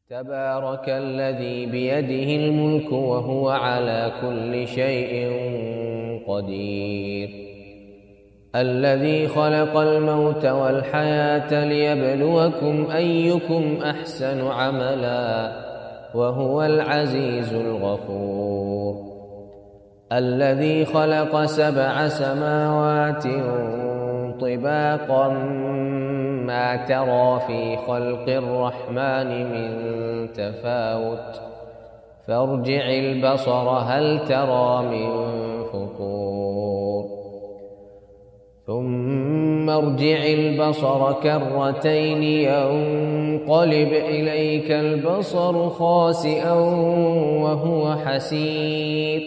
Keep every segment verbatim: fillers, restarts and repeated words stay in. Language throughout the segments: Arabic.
تبارك الذي بيده الملك وهو على كل شيء قدير، الذي خلق الموت والحياة ليبلوكم أيكم أحسن عملا وهو العزيز الغفور، الذي خلق سبع سماوات طباقا ما ترى في خلق الرحمن من تفاوت فارجع البصر هل ترى من فطور ثم ارجع البصر كرتين ينقلب إليك البصر خاسئا وهو حسير،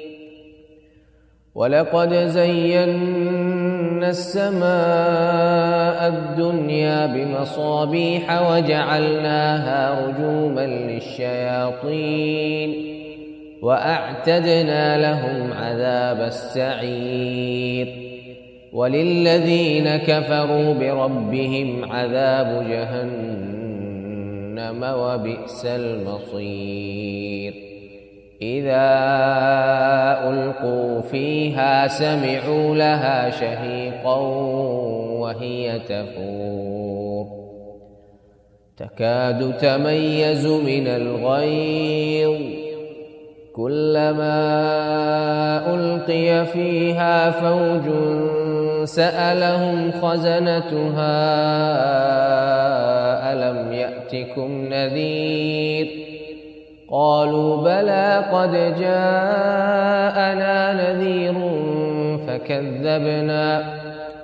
ولقد زينا السماء الدنيا بمصابيح وجعلناها رجوما للشياطين وأعتدنا لهم عذاب السعير، وللذين كفروا بربهم عذاب جهنم وبئس المصير، إذا ألقوا فيها سمعوا لها شهيقا وهي تفور تكاد تميز من الغيظ كلما ألقي فيها فوج سألهم خزنتها ألم يأتكم نذير قالوا بلى قد جاءنا نذير فكذبنا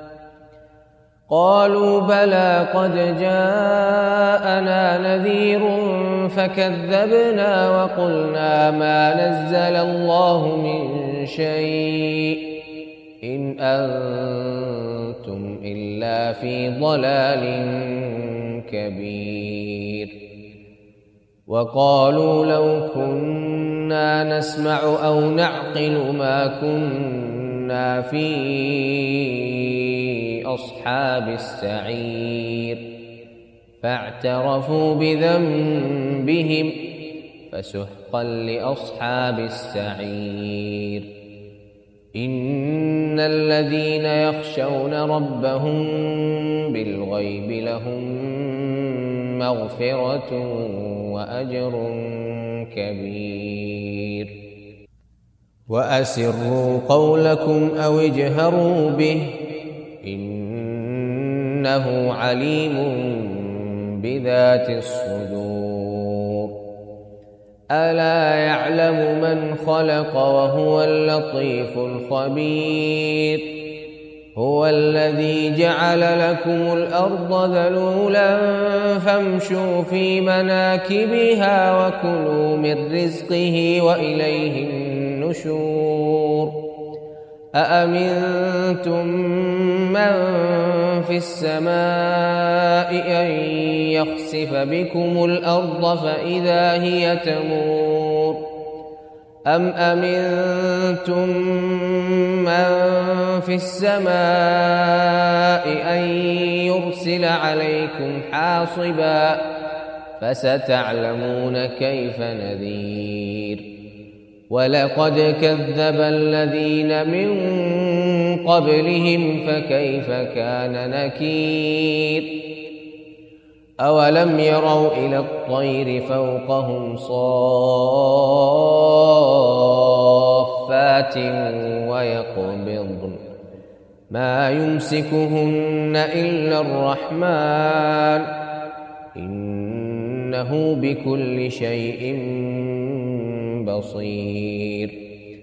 قالوا بلى قد جاءنا نذير فكذبنا وقلنا ما نزل الله من شيء إن أنتم إلا في ضلال كبير، وقالوا لو كنا نسمع أو نعقل ما كنا في أصحاب السعير، فاعترفوا بذنبهم فسحقا لأصحاب السعير، إن الذين يخشون ربهم بالغيب لهم مغفرة وأجر كبير، وأسروا قولكم أو اجهروا به إنه عليم بذات الصدور، ألا يعلم من خلق وهو اللطيف الخبير، هو الذي جعل لكم الأرض ذلولا فامشوا في مناكبها وكلوا من رزقه وإليه النشور، أأمنتم من في السماء أن يخسف بكم الأرض فإذا هي تمور، أم أمنتم من في السماء أن يرسل عليكم حاصبا فستعلمون كيف نذير، ولقد كذب الذين من قبلهم فكيف كان نكير، أولم يروا إلى الطير فوقهم صافات ويقبضن ما يمسكهن إلا الرحمن إنه بكل شيء بصير،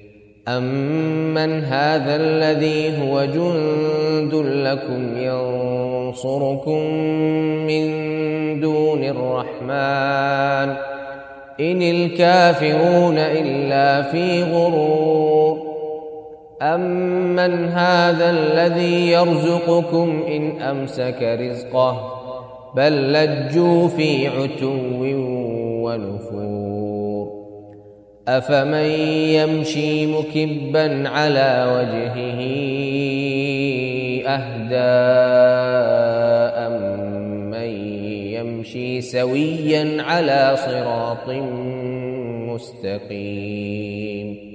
أمن هذا الذي هو جند لكم ينصركم من دون الرحمن إن الكافرون إلا في غرور، أمن هذا الذي يرزقكم إن أمسك رزقه بل لجوا في عتو ونفور، أفمن يمشي مكبا على وجهه أهدى أمن يمشي سويا على صراط مستقيم.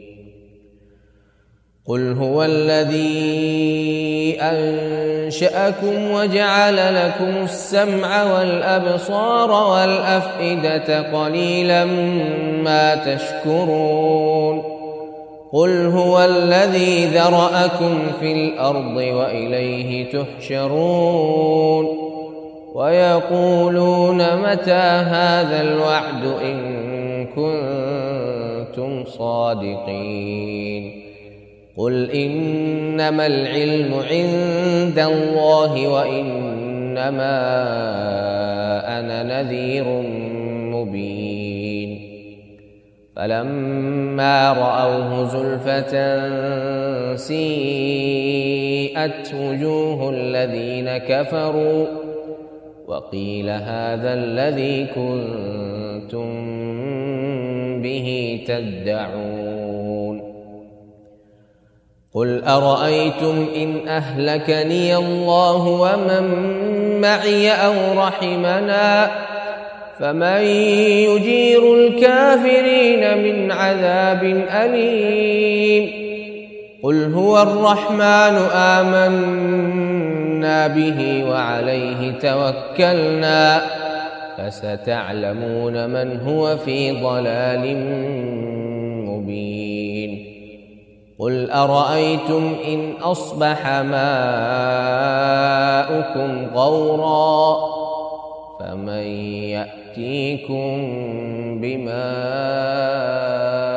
قل هو الذي أنشأكم وجعل لكم السمع والأبصار والأفئدة قليلا ما تشكرون. قل هو الذي ذرأكم في الأرض وإليه تحشرون. ويقولون متى هذا الوعد إن كنتم صادقين. قل إنما العلم عند الله وإنما أنا نذير مبين. فلما رأوه زلفة سيئت وجوه الذين كفروا وقيل هذا الذي كنتم به تدعون. قل أرأيتم إن أهلكني الله ومن معي أو رحمنا فمن يجير الكافرين من عذاب أليم. قل هو الرحمن آمنا به وعليه توكلنا فستعلمون من هو في ضلال مبين. قل أرأيتم إن أصبح ماؤكم غورا فمن يأتيكم بماء